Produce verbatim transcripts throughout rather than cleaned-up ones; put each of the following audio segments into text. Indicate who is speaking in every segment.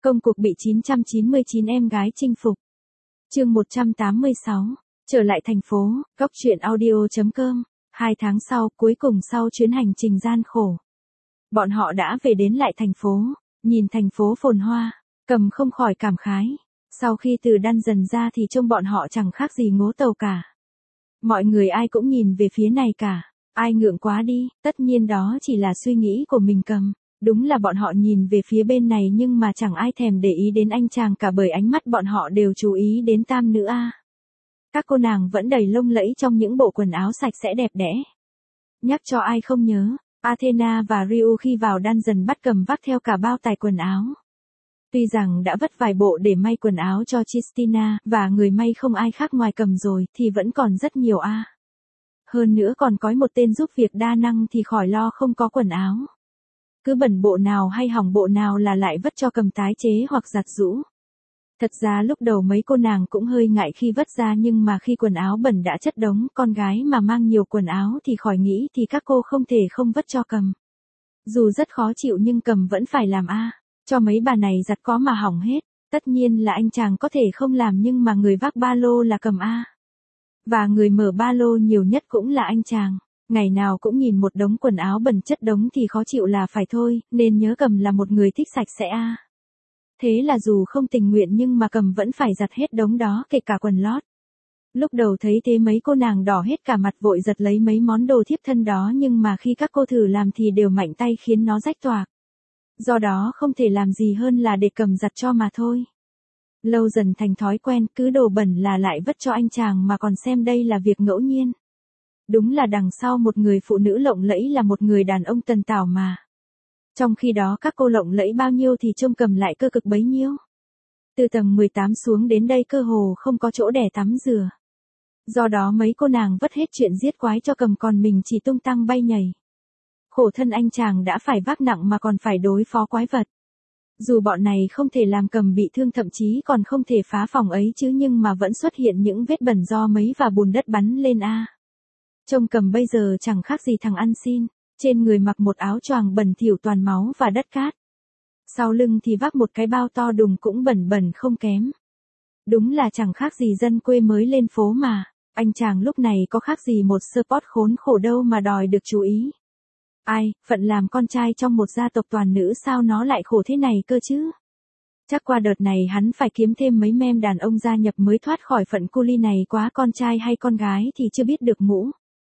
Speaker 1: Công cuộc bị chín trăm chín mươi chín em gái chinh phục. Chương một trăm tám mươi sáu. Trở lại thành phố, góc truyện audio.com. Hai tháng sau, cuối cùng sau chuyến hành trình gian khổ, bọn họ đã về đến lại thành phố. Nhìn thành phố phồn hoa, Cầm không khỏi cảm khái. Sau khi từ Dungeon ra thì trông bọn họ chẳng khác gì ngố tàu cả. Mọi người ai cũng nhìn về phía này cả. Ai ngượng quá đi, tất nhiên đó chỉ là suy nghĩ của mình Cầm. Đúng là bọn họ nhìn về phía bên này nhưng mà chẳng ai thèm để ý đến anh chàng cả, bởi ánh mắt bọn họ đều chú ý đến tam nữ A. Các cô nàng vẫn đầy lông lẫy trong những bộ quần áo sạch sẽ đẹp đẽ. Nhắc cho ai không nhớ, Athena và Ryu khi vào Dungeon bắt Cầm vác theo cả bao tải quần áo. Tuy rằng đã vất vài bộ để may quần áo cho Christina, và người may không ai khác ngoài Cầm rồi, thì vẫn còn rất nhiều A. Hơn nữa còn có một tên giúp việc đa năng thì khỏi lo không có quần áo. Cứ bẩn bộ nào hay hỏng bộ nào là lại vất cho Cầm tái chế hoặc giặt giũ. Thật ra lúc đầu mấy cô nàng cũng hơi ngại khi vất ra, nhưng mà khi quần áo bẩn đã chất đống, con gái mà mang nhiều quần áo thì khỏi nghĩ, thì các cô không thể không vất cho Cầm. Dù rất khó chịu nhưng Cầm vẫn phải làm a, cho mấy bà này giặt có mà hỏng hết. Tất nhiên là anh chàng có thể không làm nhưng mà người vác ba lô là Cầm a. Và người mở ba lô nhiều nhất cũng là anh chàng. Ngày nào cũng nhìn một đống quần áo bẩn chất đống thì khó chịu là phải thôi, nên nhớ Cầm là một người thích sạch sẽ a. Thế là dù không tình nguyện nhưng mà Cầm vẫn phải giặt hết đống đó, kể cả quần lót. Lúc đầu thấy thế mấy cô nàng đỏ hết cả mặt vội giật lấy mấy món đồ thiếp thân đó, nhưng mà khi các cô thử làm thì đều mạnh tay khiến nó rách toạc. Do đó không thể làm gì hơn là để Cầm giặt cho mà thôi. Lâu dần thành thói quen, cứ đồ bẩn là lại vất cho anh chàng mà còn xem đây là việc ngẫu nhiên. Đúng là đằng sau một người phụ nữ lộng lẫy là một người đàn ông tần tảo mà. Trong khi đó các cô lộng lẫy bao nhiêu thì trông Cầm lại cơ cực bấy nhiêu. Từ tầng mười tám xuống đến đây cơ hồ không có chỗ để tắm rửa. Do đó mấy cô nàng vất hết chuyện giết quái cho Cầm, còn mình chỉ tung tăng bay nhảy. Khổ thân anh chàng đã phải vác nặng mà còn phải đối phó quái vật. Dù bọn này không thể làm Cầm bị thương, thậm chí còn không thể phá phòng ấy chứ, nhưng mà vẫn xuất hiện những vết bẩn do mấy và bùn đất bắn lên a. Trông Cầm bây giờ chẳng khác gì thằng ăn xin. Trên người mặc một áo choàng bẩn thỉu toàn máu và đất cát. Sau lưng thì vác một cái bao to đùng cũng bẩn bẩn không kém. Đúng là chẳng khác gì dân quê mới lên phố mà. Anh chàng lúc này có khác gì một sport khốn khổ đâu mà đòi được chú ý. Ai, phận làm con trai trong một gia tộc toàn nữ sao nó lại khổ thế này cơ chứ? Chắc qua đợt này hắn phải kiếm thêm mấy mem đàn ông gia nhập mới thoát khỏi phận cu li này quá. Con trai hay con gái thì chưa biết được mũ.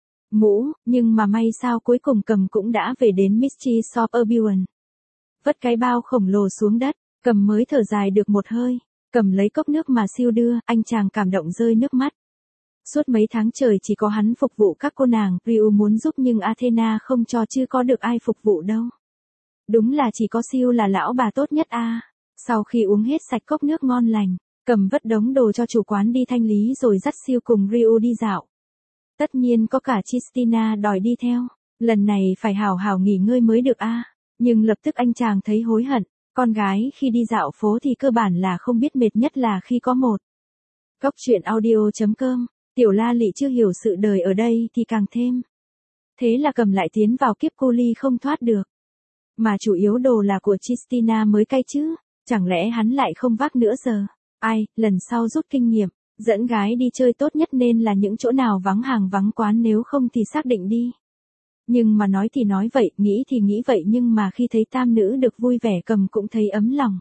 Speaker 1: Mũ, nhưng mà may sao cuối cùng Cầm cũng đã về đến Mystery Shop Urban. Vất cái bao khổng lồ xuống đất, Cầm mới thở dài được một hơi. Cầm lấy cốc nước mà siêu đưa, anh chàng cảm động rơi nước mắt. Suốt mấy tháng trời chỉ có hắn phục vụ các cô nàng, Ryu muốn giúp nhưng Athena không cho, chứ có được ai phục vụ đâu. Đúng là chỉ có siêu là lão bà tốt nhất a. Sau khi uống hết sạch cốc nước ngon lành, Cầm vất đống đồ cho chủ quán đi thanh lý rồi dắt siêu cùng Ryu đi dạo. Tất nhiên có cả Christina đòi đi theo. Lần này phải hào hào nghỉ ngơi mới được a. Nhưng lập tức anh chàng thấy hối hận. Con gái khi đi dạo phố thì cơ bản là không biết mệt, nhất là khi có một. Góc truyện audio.com. Tiểu La Lị chưa hiểu sự đời ở đây thì càng thêm. Thế là Cầm lại tiến vào kiếp cô ly không thoát được. Mà chủ yếu đồ là của Christina mới cay chứ. Chẳng lẽ hắn lại không vác nữa giờ? Ai, lần sau rút kinh nghiệm. Dẫn gái đi chơi tốt nhất nên là những chỗ nào vắng hàng vắng quán, nếu không thì xác định đi. Nhưng mà nói thì nói vậy, nghĩ thì nghĩ vậy, nhưng mà khi thấy tam nữ được vui vẻ Cầm cũng thấy ấm lòng.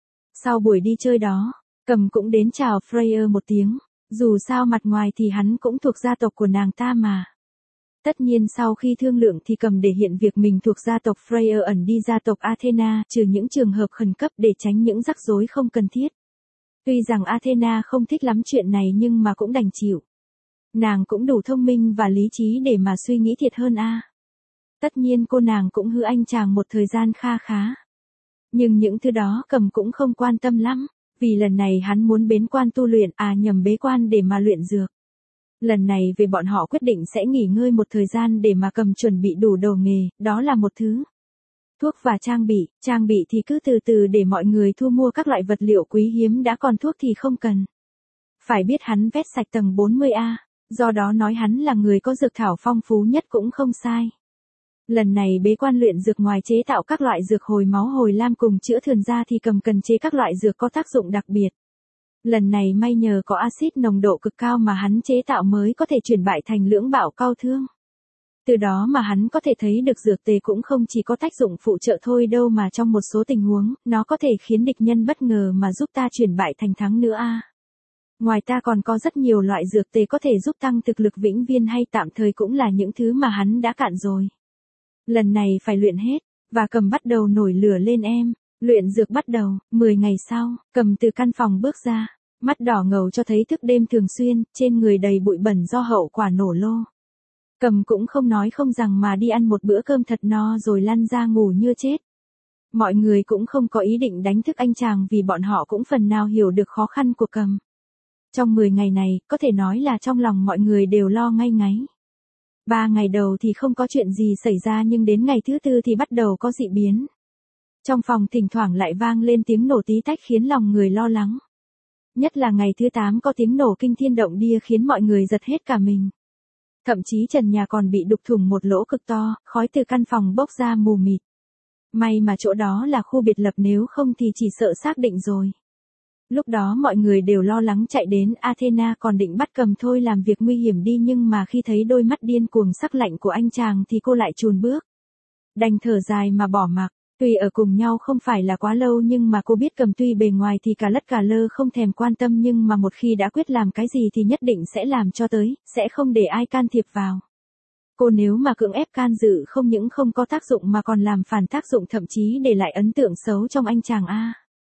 Speaker 1: Sau buổi đi chơi đó, Cầm cũng đến chào Freya một tiếng, dù sao mặt ngoài thì hắn cũng thuộc gia tộc của nàng ta mà. Tất nhiên sau khi thương lượng thì Cầm để hiện việc mình thuộc gia tộc Freya ẩn đi gia tộc Athena, trừ những trường hợp khẩn cấp để tránh những rắc rối không cần thiết. Tuy rằng Athena không thích lắm chuyện này nhưng mà cũng đành chịu. Nàng cũng đủ thông minh và lý trí để mà suy nghĩ thiệt hơn a. Tất nhiên cô nàng cũng hư anh chàng một thời gian kha khá. Nhưng những thứ đó Cầm cũng không quan tâm lắm, vì lần này hắn muốn bế quan tu luyện, à nhầm bế quan để mà luyện dược. Lần này về bọn họ quyết định sẽ nghỉ ngơi một thời gian để mà Cầm chuẩn bị đủ đồ nghề, đó là một thứ. Thuốc và trang bị, trang bị thì cứ từ từ để mọi người thu mua các loại vật liệu quý hiếm đã, còn thuốc thì không cần. Phải biết hắn vét sạch tầng bốn mươi A, do đó nói hắn là người có dược thảo phong phú nhất cũng không sai. Lần này bế quan luyện dược ngoài chế tạo các loại dược hồi máu hồi lam cùng chữa thường ra thì Cầm cần chế các loại dược có tác dụng đặc biệt. Lần này may nhờ có axit nồng độ cực cao mà hắn chế tạo mới có thể chuyển bại thành lưỡng bạo cao thương. Từ đó mà hắn có thể thấy được dược tề cũng không chỉ có tác dụng phụ trợ thôi đâu mà trong một số tình huống, nó có thể khiến địch nhân bất ngờ mà giúp ta chuyển bại thành thắng nữa a. Ngoài ta còn có rất nhiều loại dược tề có thể giúp tăng thực lực vĩnh viễn hay tạm thời cũng là những thứ mà hắn đã cạn rồi. Lần này phải luyện hết, và Cầm bắt đầu nổi lửa lên em. Luyện dược bắt đầu, mười ngày sau, Cầm từ căn phòng bước ra, mắt đỏ ngầu cho thấy thức đêm thường xuyên, trên người đầy bụi bẩn do hậu quả nổ lô. Cầm cũng không nói không rằng mà đi ăn một bữa cơm thật no rồi lăn ra ngủ như chết. Mọi người cũng không có ý định đánh thức anh chàng vì bọn họ cũng phần nào hiểu được khó khăn của Cầm. Trong mười ngày này, có thể nói là trong lòng mọi người đều lo ngay ngáy. Ba ngày đầu thì không có chuyện gì xảy ra nhưng đến ngày thứ tư thì bắt đầu có dị biến. Trong phòng thỉnh thoảng lại vang lên tiếng nổ tí tách khiến lòng người lo lắng. Nhất là ngày thứ tám có tiếng nổ kinh thiên động địa khiến mọi người giật hết cả mình. Thậm chí trần nhà còn bị đục thủng một lỗ cực to, khói từ căn phòng bốc ra mù mịt. May mà chỗ đó là khu biệt lập nếu không thì chỉ sợ xác định rồi. Lúc đó mọi người đều lo lắng chạy đến Athena còn định bắt Cầm thôi làm việc nguy hiểm đi nhưng mà khi thấy đôi mắt điên cuồng sắc lạnh của anh chàng thì cô lại chùn bước. Đành thở dài mà bỏ mặc. Tuy ở cùng nhau không phải là quá lâu nhưng mà cô biết Cầm tuy bề ngoài thì cả lất cả lơ không thèm quan tâm nhưng mà một khi đã quyết làm cái gì thì nhất định sẽ làm cho tới, sẽ không để ai can thiệp vào. Cô nếu mà cưỡng ép can dự không những không có tác dụng mà còn làm phản tác dụng thậm chí để lại ấn tượng xấu trong anh chàng a.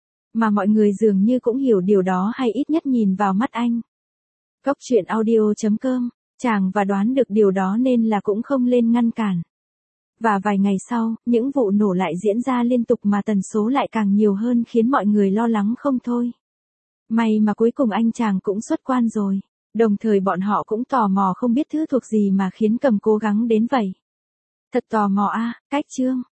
Speaker 1: Mà mọi người dường như cũng hiểu điều đó hay ít nhất nhìn vào mắt anh. Góc truyện audio chấm com, chàng và đoán được điều đó nên là cũng không lên ngăn cản. Và vài ngày sau, những vụ nổ lại diễn ra liên tục mà tần số lại càng nhiều hơn khiến mọi người lo lắng không thôi. May mà cuối cùng anh chàng cũng xuất quan rồi. Đồng thời bọn họ cũng tò mò không biết thứ thuộc gì mà khiến Cầm cố gắng đến vậy. Thật tò mò a, cách chương.